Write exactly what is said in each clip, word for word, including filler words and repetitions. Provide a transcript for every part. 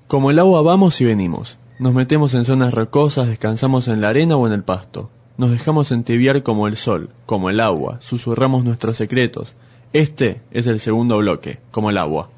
Como el agua vamos y venimos. Nos metemos en zonas rocosas, descansamos en la arena o en el pasto. Nos dejamos entibiar como el sol, como el agua, susurramos nuestros secretos. Este es el segundo bloque, como el agua.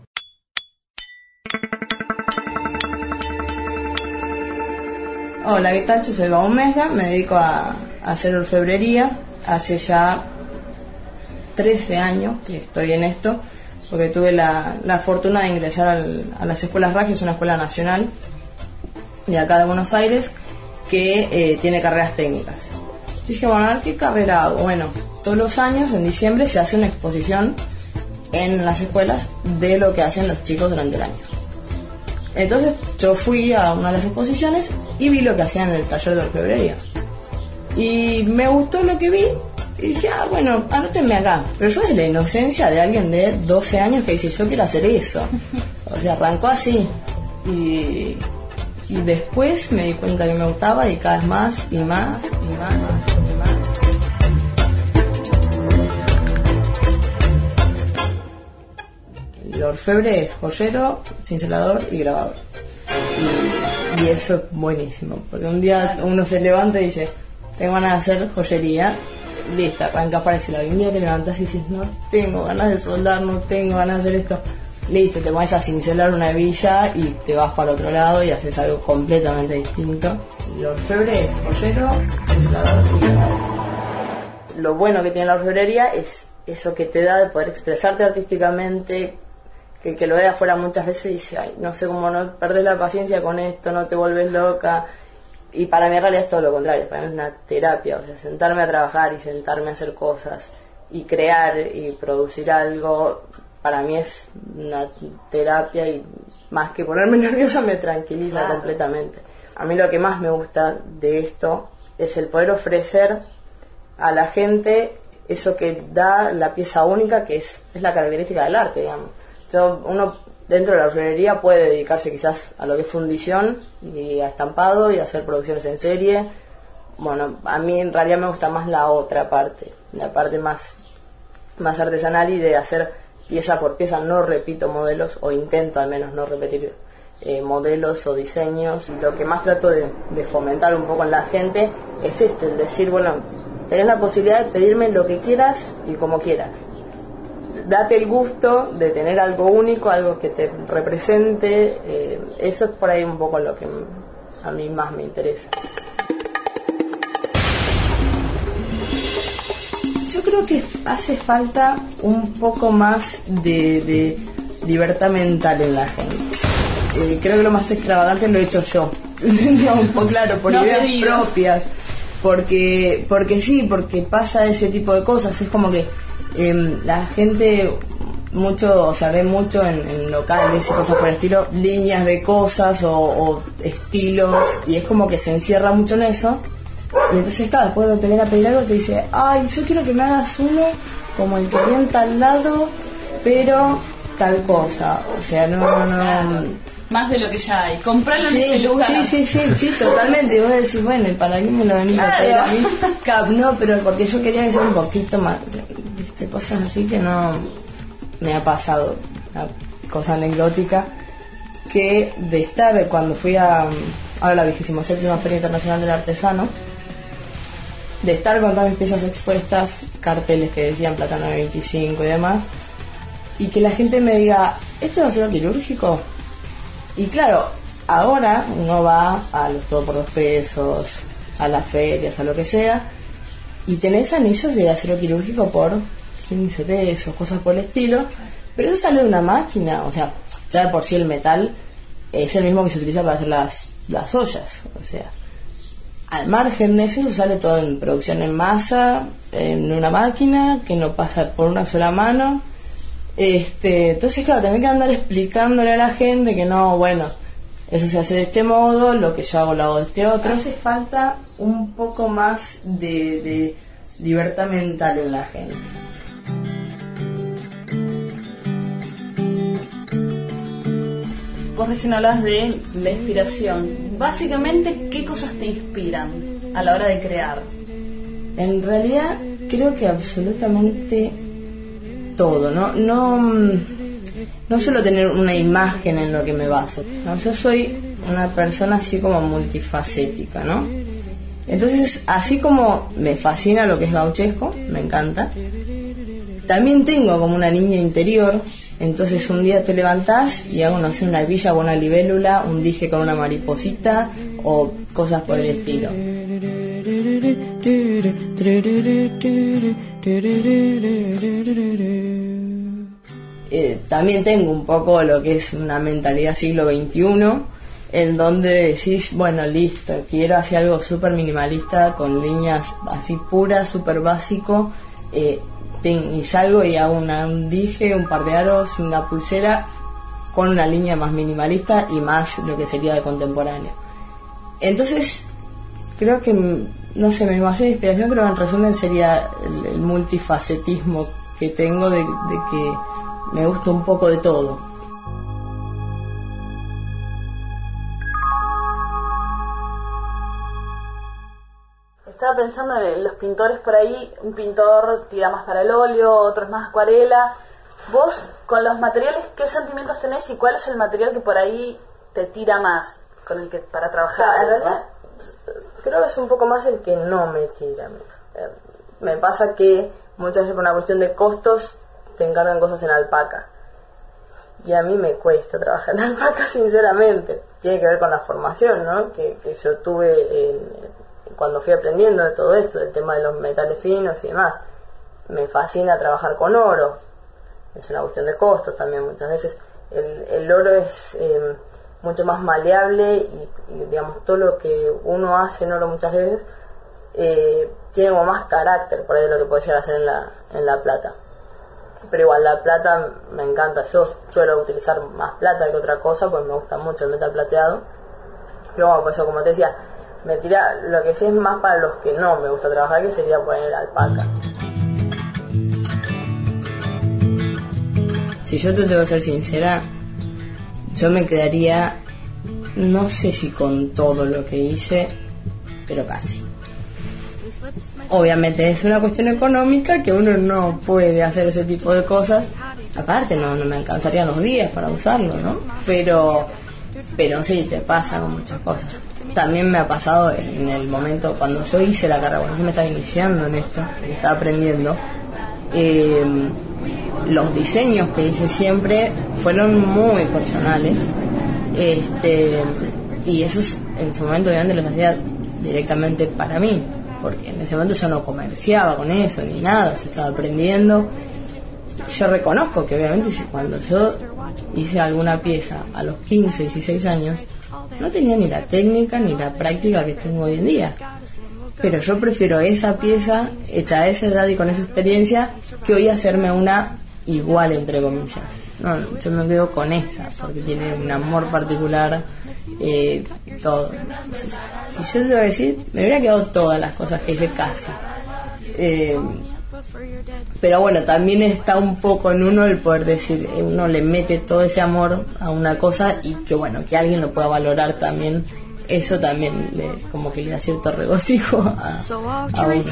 Hola, ¿qué tal? Yo soy Gabón Mesga, me dedico a, a hacer orfebrería. Hace ya trece años que estoy en esto, porque tuve la, la fortuna de ingresar al, a las escuelas R A G, es una escuela nacional de acá de Buenos Aires, que eh, tiene carreras técnicas. Yo dije, bueno, a ver qué carrera hago. Bueno, todos los años, en diciembre, se hace una exposición en las escuelas de lo que hacen los chicos durante el año. Entonces yo fui a una de las exposiciones y vi lo que hacían en el taller de orfebrería. Y me gustó lo que vi y dije, ah, bueno, anótenme acá. Pero yo, de la inocencia de alguien de doce años que dice, yo quiero hacer eso. O sea, arrancó así. Y, y después me di cuenta que me gustaba, y cada vez más y más y más y más. El orfebre es joyero, cincelador y grabador. Y, y eso es buenísimo, porque un día uno se levanta y dice, tengo ganas de hacer joyería, listo, arrancas para ese lado. Y un día te levantas y dices, no tengo ganas de soldar, no tengo ganas de hacer esto. Listo, te pones a cincelar una hebilla y te vas para otro lado y haces algo completamente distinto. El orfebre es joyero, cincelador y grabador. Lo bueno que tiene la orfebrería es eso que te da de poder expresarte artísticamente. Que el que lo ve de afuera muchas veces dice, ay, no sé cómo no perdés la paciencia con esto, no te vuelves loca. Y para mí en realidad es todo lo contrario, para mí es una terapia, o sea, sentarme a trabajar y sentarme a hacer cosas y crear y producir algo, para mí es una terapia, y más que ponerme nerviosa me tranquiliza claro. completamente. A mí lo que más me gusta de esto es el poder ofrecer a la gente eso que da la pieza única, que es, es la característica del arte, digamos. Yo, uno dentro de la orfebrería puede dedicarse quizás a lo que es fundición y a estampado y a hacer producciones en serie. Bueno, a mí en realidad me gusta más la otra parte, la parte más, más artesanal y de hacer pieza por pieza. No repito modelos, o intento al menos no repetir eh, modelos o diseños. Lo que más trato de, de fomentar un poco en la gente es esto, el decir, bueno, tenés la posibilidad de pedirme lo que quieras y como quieras. Date el gusto de tener algo único, algo que te represente. Eh, eso es por ahí un poco lo que a mí más me interesa. Yo creo que hace falta un poco más de, de libertad mental en la gente. Eh, creo que lo más extravagante lo he hecho yo, un poco claro, por no ideas propias, porque porque sí, porque pasa ese tipo de cosas. Es como que Eh, la gente mucho, o sea, ve mucho en, en locales y cosas por el estilo, líneas de cosas o, o estilos, y es como que se encierra mucho en eso. Y entonces, claro, después de tener a pedir algo te dice, ay, yo quiero que me hagas uno como el que vi en tal lado, pero tal cosa. O sea, no, no, más de lo que ya hay, comprarlo en sí, ese lugar. Sí, sí, sí, sí, totalmente. Y vos decís, bueno, ¿y para qué me lo venís claro. a pedir a mí? No, pero porque yo quería que sea un poquito más, viste, cosas así que no me ha pasado. Una cosa anecdótica, que de estar, cuando fui a, ahora la vigésima séptima Feria Internacional del Artesano, de estar con todas mis piezas expuestas, carteles que decían Plata nueve veinticinco y demás, y que la gente me diga, ¿esto es acero quirúrgico? Y claro, ahora uno va a los todo por dos pesos, a las ferias, a lo que sea, y tenés anillos de acero quirúrgico por quince pesos, cosas por el estilo, pero eso sale de una máquina. O sea, ya de por sí el metal es el mismo que se utiliza para hacer las, las ollas. O sea, al margen de eso, eso sale todo en producción en masa, en una máquina que no pasa por una sola mano. Este, entonces claro, tenés que andar explicándole a la gente que no, bueno, eso se hace de este modo, lo que yo hago lo hago de este otro. Hace falta un poco más de, de libertad mental en la gente. Vos recién hablabas de la inspiración. Básicamente, ¿qué cosas te inspiran a la hora de crear? En realidad, creo que absolutamente todo, ¿no? No, no suelo tener una imagen en lo que me baso, ¿no? Yo soy una persona así como multifacética, ¿no? Entonces, así como me fascina lo que es gauchesco, me encanta, también tengo como una niña interior. Entonces un día te levantás y hago, no sé, una villa con una libélula, un dije con una mariposita o cosas por el estilo. Eh, también tengo un poco lo que es una mentalidad siglo veintiuno, en donde decís, bueno, listo, quiero hacer algo súper minimalista, con líneas así puras, súper básico, eh, y salgo y hago una, un dije, un par de aros, una pulsera con una línea más minimalista y más lo que sería de contemporáneo. Entonces creo que, no sé, mi mayor inspiración creo en resumen sería el, el multifacetismo que tengo de, de que me gusta un poco de todo. Estaba pensando en los pintores por ahí, un pintor tira más para el óleo, otro es más acuarela. Vos, con los materiales, ¿qué sentimientos tenés y cuál es el material que por ahí te tira más con el que para trabajar? O sea, en realidad, creo que es un poco más el que no me tira. Me pasa que muchas veces por una cuestión de costos te encargan cosas en alpaca. Y a mí me cuesta trabajar en alpaca, sinceramente. Tiene que ver con la formación, ¿no? Que, que yo tuve en... cuando fui aprendiendo de todo esto, del tema de los metales finos y demás. Me fascina trabajar con oro, es una cuestión de costos también muchas veces. El, el oro es eh, mucho más maleable y, y digamos todo lo que uno hace en oro muchas veces eh, tiene como más carácter por ahí de lo que puede llegar a hacer en la, en la plata. Pero igual la plata me encanta, yo suelo utilizar más plata que otra cosa, pues me gusta mucho el metal plateado. Pero bueno, pues eso, como te decía, me tira, lo que sí es más para los que no me gusta trabajar, que sería poner alpaca. Si yo te tengo que ser sincera, yo me quedaría, no sé si con todo lo que hice, pero casi. Obviamente es una cuestión económica que uno no puede hacer ese tipo de cosas. Aparte no, no me alcanzarían los días para usarlo, ¿no? Pero, pero sí, te pasa con muchas cosas. También me ha pasado en el momento cuando yo hice la carrera, cuando yo me estaba iniciando en esto, estaba aprendiendo, eh, los diseños que hice siempre fueron muy personales, este, y esos en su momento obviamente los hacía directamente para mí, porque en ese momento yo no comerciaba con eso ni nada, yo estaba aprendiendo. Yo reconozco que obviamente cuando yo hice alguna pieza a los quince, dieciséis años, no tenía ni la técnica ni la práctica que tengo hoy en día, pero yo prefiero esa pieza hecha a esa edad y con esa experiencia que hoy hacerme una igual entre comillas. No, yo me quedo con esa porque tiene un amor particular, eh, todo. Entonces, si yo te voy a decir, me hubiera quedado todas las cosas que hice casi, eh, pero bueno, también está un poco en uno el poder decir, uno le mete todo ese amor a una cosa y que bueno, que alguien lo pueda valorar también, eso también le, como que le da cierto regocijo a, a uno.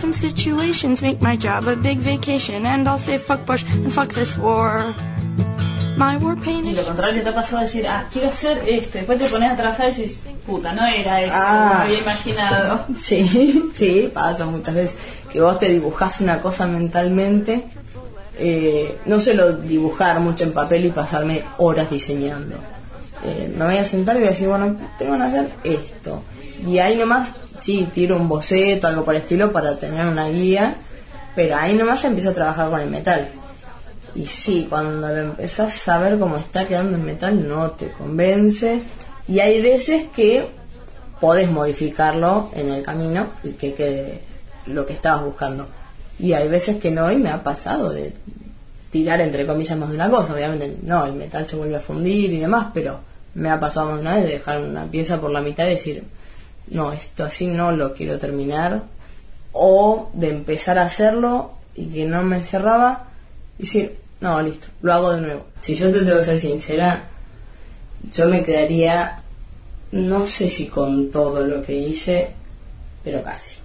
Y lo contrario te ha pasado a decir, ah, quiero hacer esto, después te pones a trabajar y dices, puta, no era eso, ah, me había imaginado. Sí, sí, pasa muchas veces que vos te dibujás una cosa mentalmente, eh, no suelo dibujar mucho en papel y pasarme horas diseñando. Eh, me voy a sentar y voy a decir, bueno, tengo que hacer esto. Y ahí nomás, sí, tiro un boceto, algo por el estilo para tener una guía, pero ahí nomás ya empiezo a trabajar con el metal. Y sí, cuando lo empezás a ver cómo está quedando el metal no te convence, y hay veces que podés modificarlo en el camino y que quede lo que estabas buscando, y hay veces que no, y me ha pasado de tirar entre comillas más de una cosa. Obviamente no, el metal se vuelve a fundir y demás, pero me ha pasado más una vez de dejar una pieza por la mitad y decir, no, esto así no lo quiero terminar, o de empezar a hacerlo y que no me cerraba y decir, no, listo, lo hago de nuevo. Si yo te tengo que ser sincera, yo me quedaría, no sé si con todo lo que hice, pero casi.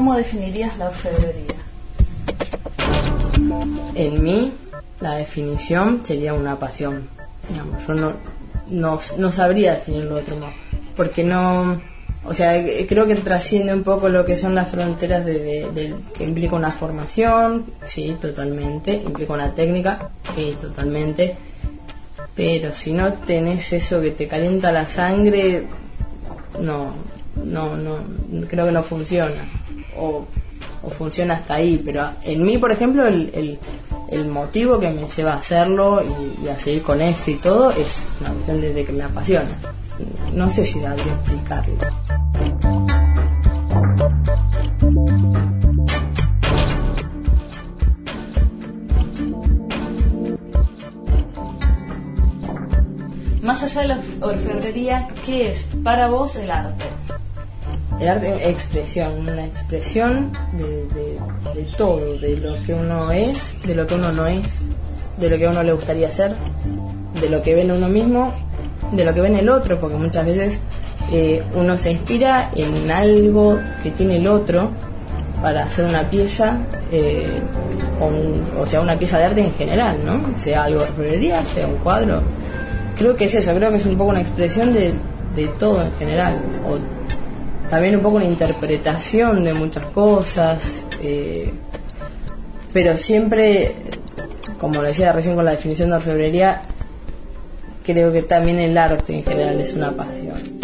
¿cómo definirías la orfebrería? En mí, la definición sería una pasión. Digamos, yo no, no, no sabría definirlo de otro modo, porque no, o sea, creo que trasciende un poco lo que son las fronteras de, de, de que implica una formación, sí, totalmente, implica una técnica, sí, totalmente, pero si no tenés eso que te calienta la sangre, no, no, no, creo que no funciona, o, o funciona hasta ahí. Pero en mí, por ejemplo, el, el, el motivo que me lleva a hacerlo y, y a seguir con esto y todo es una cuestión de, de que me apasiona. No sé si sabría explicarlo. Más allá de la orfebrería, ¿qué es para vos el arte? El arte es expresión, una expresión de, de, de todo, de lo que uno es, de lo que uno no es, de lo que a uno le gustaría ser, de lo que ve en uno mismo, de lo que ve en el otro, porque muchas veces eh, uno se inspira en algo que tiene el otro para hacer una pieza, eh, o, un, o sea, una pieza de arte en general, ¿no? Sea algo de orfebrería, sea un cuadro. Creo que es eso, creo que es un poco una expresión de, de todo en general, o también un poco una interpretación de muchas cosas, eh, pero siempre, como lo decía recién con la definición de orfebrería, creo que también el arte en general es una pasión.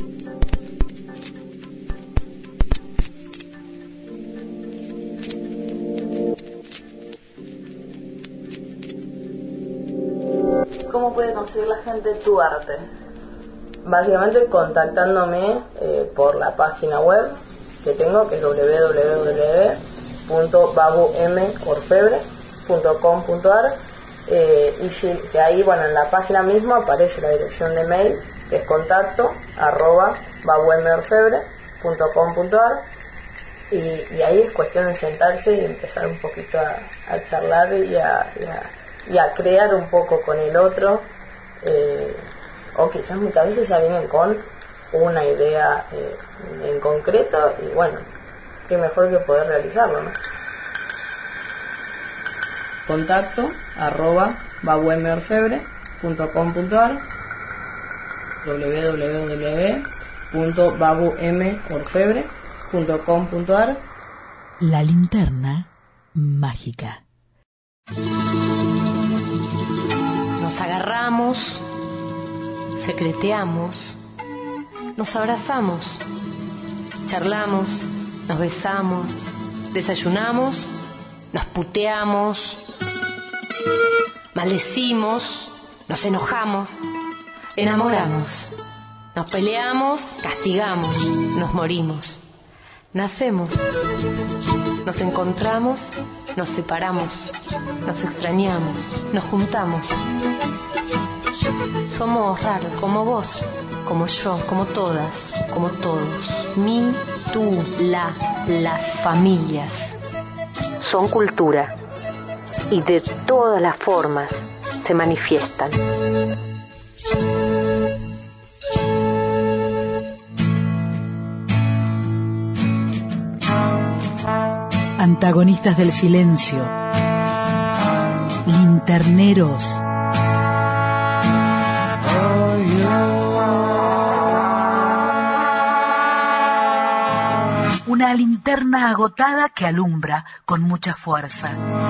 ¿Cómo puede conseguir la gente tu arte? Básicamente contactándome eh, por la página web que tengo, que es doble u doble u doble u punto babu m orfebre punto com punto a r, eh, y si, que ahí, bueno, en la página misma aparece la dirección de mail, que es contacto arroba babumorfebre punto com punto a r, y, y ahí es cuestión de sentarse y empezar un poquito a, a charlar y a, y a y a crear un poco con el otro, eh, o quizás muchas veces ya vienen con una idea eh, en concreto, y bueno, qué mejor que poder realizarlo, ¿no? Contacto arroba babumorfebre punto com punto a r, doble u doble u doble u punto babumorfebre punto com punto a r. La linterna mágica. Nos agarramos, secreteamos, nos abrazamos, charlamos, nos besamos, desayunamos, nos puteamos, maldecimos, nos enojamos, enamoramos, nos peleamos, castigamos, nos morimos, nacemos, nos encontramos, nos separamos, nos extrañamos, nos juntamos. Somos raros, como vos, como yo, como todas, como todos. Mi, tú, la, las familias son cultura y de todas las formas se manifiestan. Antagonistas del silencio, linterneros. Una linterna agotada que alumbra con mucha fuerza.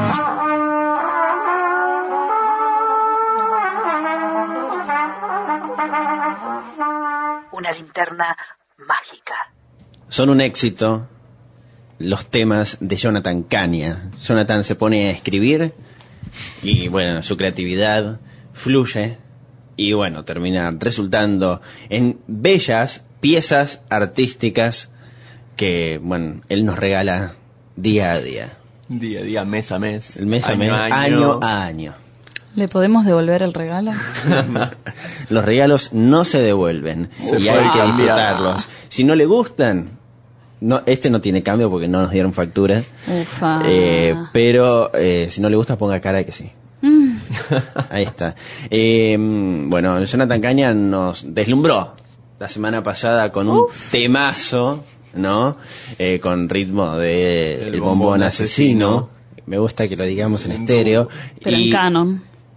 Una linterna mágica. Son un éxito los temas de Jonathan Caña. Jonathan se pone a escribir y bueno, su creatividad fluye y bueno, termina resultando en bellas piezas artísticas que bueno, él nos regala día a día. Día a día, mes a mes. El mes a mes, año, año a año. ¿Le podemos devolver el regalo? Los regalos no se devuelven Se y puede hay que cambiar. disfrutarlos. Si no le gustan, no, este no tiene cambio porque no nos dieron factura. Ufa. Eh, pero eh, si no le gusta, ponga cara de que sí. Mm. Ahí está. Eh, bueno, Jonathan Caña nos deslumbró la semana pasada con un Uf. temazo ¿no? Eh, con ritmo de El El bombón bombón asesino. asesino. Me gusta que lo digamos en En estéreo. Pero y, en canon.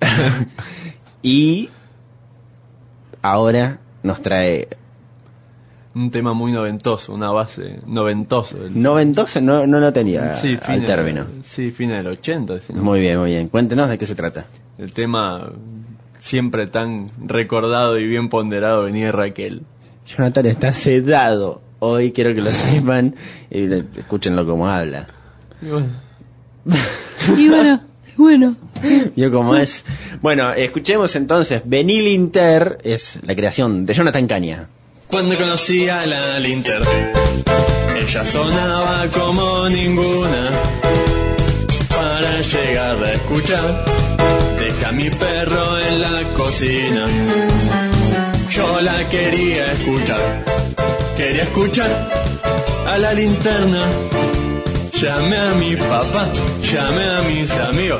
y ahora nos trae Un tema muy noventoso, una base noventoso. El- noventoso, no, no lo tenía sí, al fines- término. Sí, fines del ochenta. Si no- Muy bien, muy bien. Cuéntenos de qué se trata. El tema siempre tan recordado y bien ponderado venía de Raquel. Jonathan está sedado. Hoy quiero que lo sepan y le- escúchenlo como habla. Y bueno, Y bueno, bueno. Yo como es. Bueno, escuchemos entonces. Benil Inter es la creación de Jonathan Caña. cuando conocí a la Linter, ella sonaba como ninguna. Para llegar a escuchar, deja a mi perro en la cocina. Yo la quería escuchar, quería escuchar a la linterna. Llamé a mi papá, llamé a mis amigos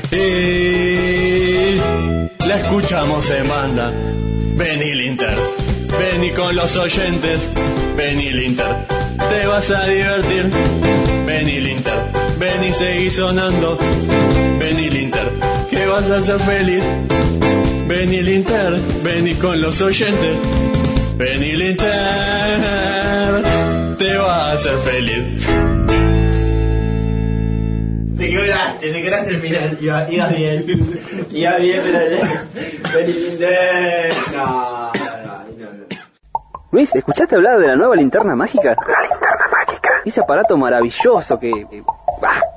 y la escuchamos en banda. Vení Linter, vení con los oyentes. Vení Linter, te vas a divertir. Vení Linter, vení seguí sonando. Vení Linter, que vas a ser feliz. Vení Linter, vení con los oyentes. Vení Linter, te vas a hacer feliz. Te quebraste, te quebraste el final. Iba, iba bien. Iba bien, pero. Benil Inter. No, no, no, no. Luis, ¿escuchaste hablar de la nueva linterna mágica? La linterna mágica. Ese aparato maravilloso que... que- bah,